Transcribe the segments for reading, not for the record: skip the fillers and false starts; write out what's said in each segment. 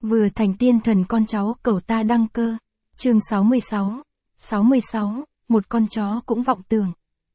Vừa thành tiên thần con cháu cầu ta đăng cơ. Chương 66, một con chó cũng vọng tường.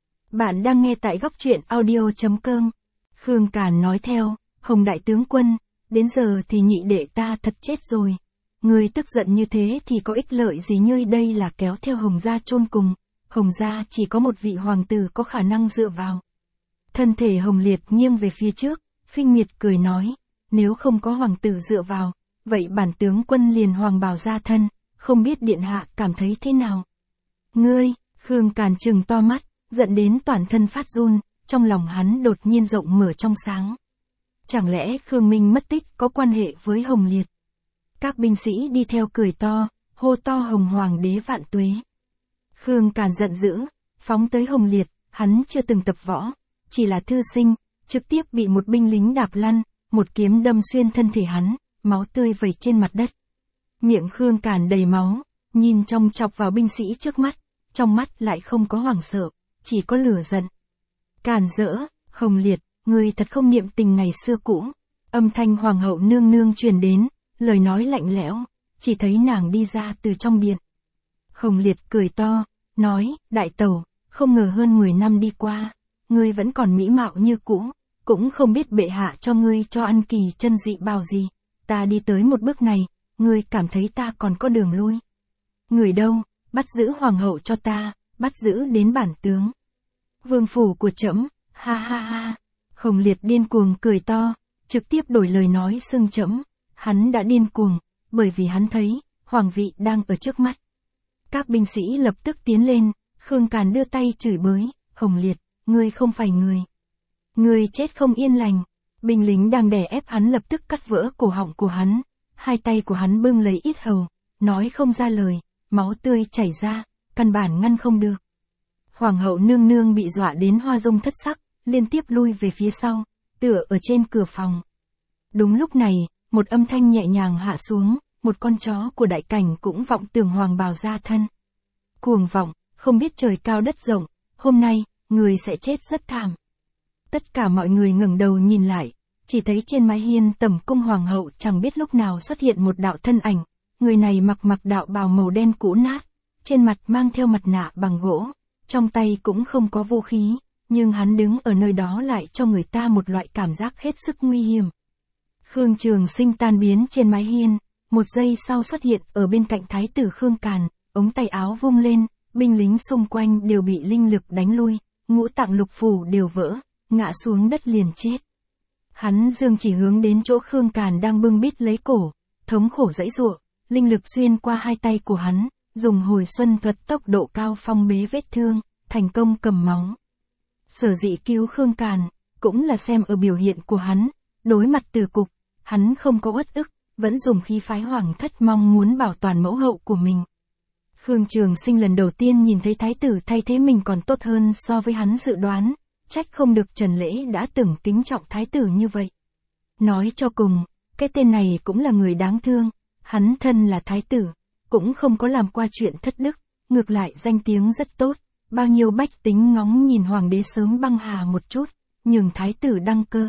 Bạn đang nghe tại góc truyện audio.com. Khương Càn nói theo, Hồng đại tướng quân, đến giờ thì nhị đệ ta thật chết rồi. Người tức giận như thế thì có ích lợi gì, như đây là kéo theo Hồng gia chôn cùng. Hồng gia chỉ có một vị hoàng tử có khả năng dựa vào. Thân thể Hồng Liệt nghiêng về phía trước, khinh miệt cười nói, nếu không có hoàng tử dựa vào, vậy bản tướng quân liền hoàng bào ra thân, không biết điện hạ cảm thấy thế nào. Ngươi, Khương Càn trừng to mắt, giận đến toàn thân phát run, trong lòng hắn đột nhiên rộng mở trong sáng. Chẳng lẽ Khương Minh mất tích có quan hệ với Hồng Liệt? Các binh sĩ đi theo cười to, hô to Hồng Hoàng đế vạn tuế. Khương Càn giận dữ, phóng tới Hồng Liệt, hắn chưa từng tập võ, chỉ là thư sinh, trực tiếp bị một binh lính đạp lăn, một kiếm đâm xuyên thân thể hắn, máu tươi vẩy trên mặt đất. Miệng Khương Càn đầy máu, nhìn chòng chọc vào binh sĩ trước mắt, trong mắt lại không có hoảng sợ, chỉ có lửa giận. Càn rỡ, Hồng Liệt, ngươi thật không niệm tình ngày xưa cũ. Âm thanh hoàng hậu nương nương truyền đến, lời nói lạnh lẽo, chỉ thấy nàng đi ra từ trong điện. Hồng Liệt cười to, nói, đại tẩu, không ngờ hơn 10 năm đi qua, ngươi vẫn còn mỹ mạo như cũ, cũng không biết bệ hạ cho ngươi cho ăn kỳ chân dị bào gì. Ta đi tới một bước này, ngươi cảm thấy ta còn có đường lui. Người đâu, bắt giữ hoàng hậu cho ta, bắt giữ đến bản tướng. Vương phủ của trẫm, ha ha ha. Hồng Liệt điên cuồng cười to, trực tiếp đổi lời nói xưng trẫm. Hắn đã điên cuồng, bởi vì hắn thấy, hoàng vị đang ở trước mắt. Các binh sĩ lập tức tiến lên, Khương Càn đưa tay chửi bới, Hồng Liệt, ngươi không phải người. Ngươi chết không yên lành. Binh lính đang đè ép hắn lập tức cắt vỡ cổ họng của hắn, hai tay của hắn bưng lấy yết hầu, nói không ra lời, máu tươi chảy ra, căn bản ngăn không được. Hoàng hậu nương nương bị dọa đến hoa dung thất sắc, liên tiếp lui về phía sau, tựa ở trên cửa phòng. Đúng lúc này, một âm thanh nhẹ nhàng hạ xuống, một con chó của đại cảnh cũng vọng tường hoàng bào ra thân. Cuồng vọng, không biết trời cao đất rộng, hôm nay, người sẽ chết rất thảm. Tất cả mọi người ngẩng đầu nhìn lại, chỉ thấy trên mái hiên tẩm cung hoàng hậu chẳng biết lúc nào xuất hiện một đạo thân ảnh, người này mặc đạo bào màu đen cũ nát, trên mặt mang theo mặt nạ bằng gỗ, trong tay cũng không có vũ khí, nhưng hắn đứng ở nơi đó lại cho người ta một loại cảm giác hết sức nguy hiểm. Khương Trường Sinh tan biến trên mái hiên, một giây sau xuất hiện ở bên cạnh thái tử Khương Càn, ống tay áo vung lên, binh lính xung quanh đều bị linh lực đánh lui, ngũ tạng lục phủ đều vỡ, ngã xuống đất liền chết. Hắn dương chỉ hướng đến chỗ Khương Càn đang bưng bít lấy cổ, thống khổ giãy giụa, linh lực xuyên qua hai tay của hắn, dùng hồi xuân thuật tốc độ cao phong bế vết thương, thành công cầm máu. Sở dĩ cứu Khương Càn, cũng là xem ở biểu hiện của hắn, đối mặt từ cục, hắn không có uất ức, vẫn dùng khí phái hoàng thất mong muốn bảo toàn mẫu hậu của mình. Khương Trường Sinh lần đầu tiên nhìn thấy thái tử thay thế mình còn tốt hơn so với hắn dự đoán, trách không được Trần Lễ đã từng kính trọng thái tử như vậy. Nói cho cùng, cái tên này cũng là người đáng thương, hắn thân là thái tử, cũng không có làm qua chuyện thất đức, ngược lại danh tiếng rất tốt, bao nhiêu bách tính ngóng nhìn hoàng đế sớm băng hà một chút, nhường thái tử đăng cơ.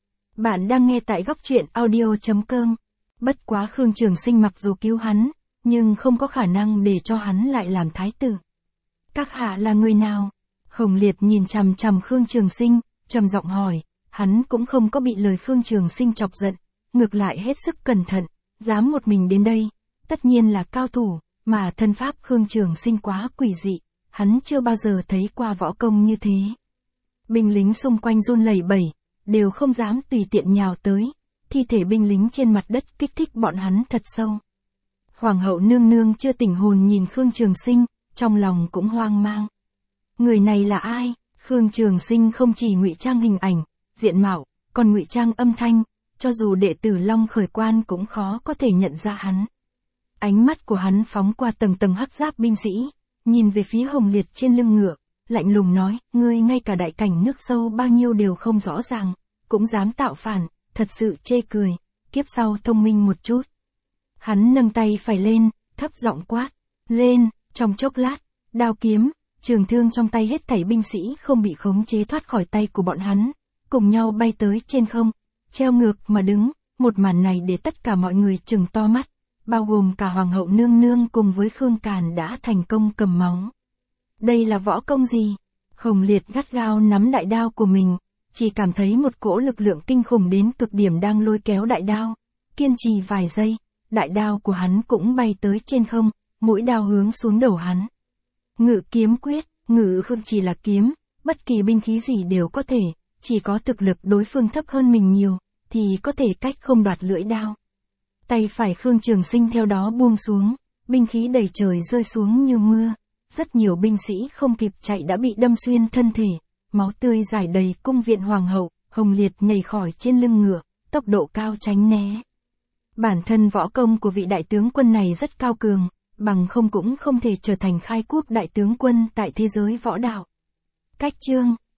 Bạn đang nghe tại góc truyện audio.com. Bất quá Khương Trường Sinh mặc dù cứu hắn, nhưng không có khả năng để cho hắn lại làm thái tử. Các hạ là người nào? Hồng Liệt nhìn chằm chằm Khương Trường Sinh, trầm giọng hỏi, hắn cũng không có bị lời Khương Trường Sinh chọc giận, ngược lại hết sức cẩn thận, dám một mình đến đây, tất nhiên là cao thủ, mà thân pháp Khương Trường Sinh quá quỷ dị, hắn chưa bao giờ thấy qua võ công như thế. Binh lính xung quanh run lẩy bẩy, đều không dám tùy tiện nhào tới, thi thể binh lính trên mặt đất kích thích bọn hắn thật sâu. Hoàng hậu nương nương chưa tỉnh hồn nhìn Khương Trường Sinh, trong lòng cũng hoang mang. Người này là ai? Khương Trường Sinh không chỉ ngụy trang hình ảnh, diện mạo, còn ngụy trang âm thanh, cho dù đệ tử Long Khởi Quan cũng khó có thể nhận ra hắn. Ánh mắt của hắn phóng qua tầng tầng hắc giáp binh sĩ, nhìn về phía Hồng Liệt trên lưng ngựa, lạnh lùng nói, ngươi ngay cả đại cảnh nước sâu bao nhiêu đều không rõ ràng, cũng dám tạo phản, thật sự chê cười, kiếp sau thông minh một chút. Hắn nâng tay phải lên, thấp giọng quát, lên, trong chốc lát, đao kiếm, trường thương trong tay hết thảy binh sĩ không bị khống chế thoát khỏi tay của bọn hắn, cùng nhau bay tới trên không, treo ngược mà đứng, một màn này để tất cả mọi người trừng to mắt, bao gồm cả Hoàng hậu nương nương cùng với Khương Càn đã thành công cầm máu. Đây là võ công gì? Hồng Liệt gắt gao nắm đại đao của mình, chỉ cảm thấy một cỗ lực lượng kinh khủng đến cực điểm đang lôi kéo đại đao. Kiên trì vài giây, đại đao của hắn cũng bay tới trên không, mũi đao hướng xuống đầu hắn. Ngự kiếm quyết, ngự không chỉ là kiếm, bất kỳ binh khí gì đều có thể, chỉ có thực lực đối phương thấp hơn mình nhiều, thì có thể cách không đoạt lưỡi đao. Tay phải Khương Trường Sinh theo đó buông xuống, binh khí đầy trời rơi xuống như mưa. Rất nhiều binh sĩ không kịp chạy đã bị đâm xuyên thân thể, máu tươi rải đầy cung viện Hoàng hậu. Hồng Liệt nhảy khỏi trên lưng ngựa, tốc độ cao tránh né. Bản thân võ công của vị đại tướng quân này rất cao cường, bằng không cũng không thể trở thành khai quốc đại tướng quân tại thế giới võ đạo. Cách chương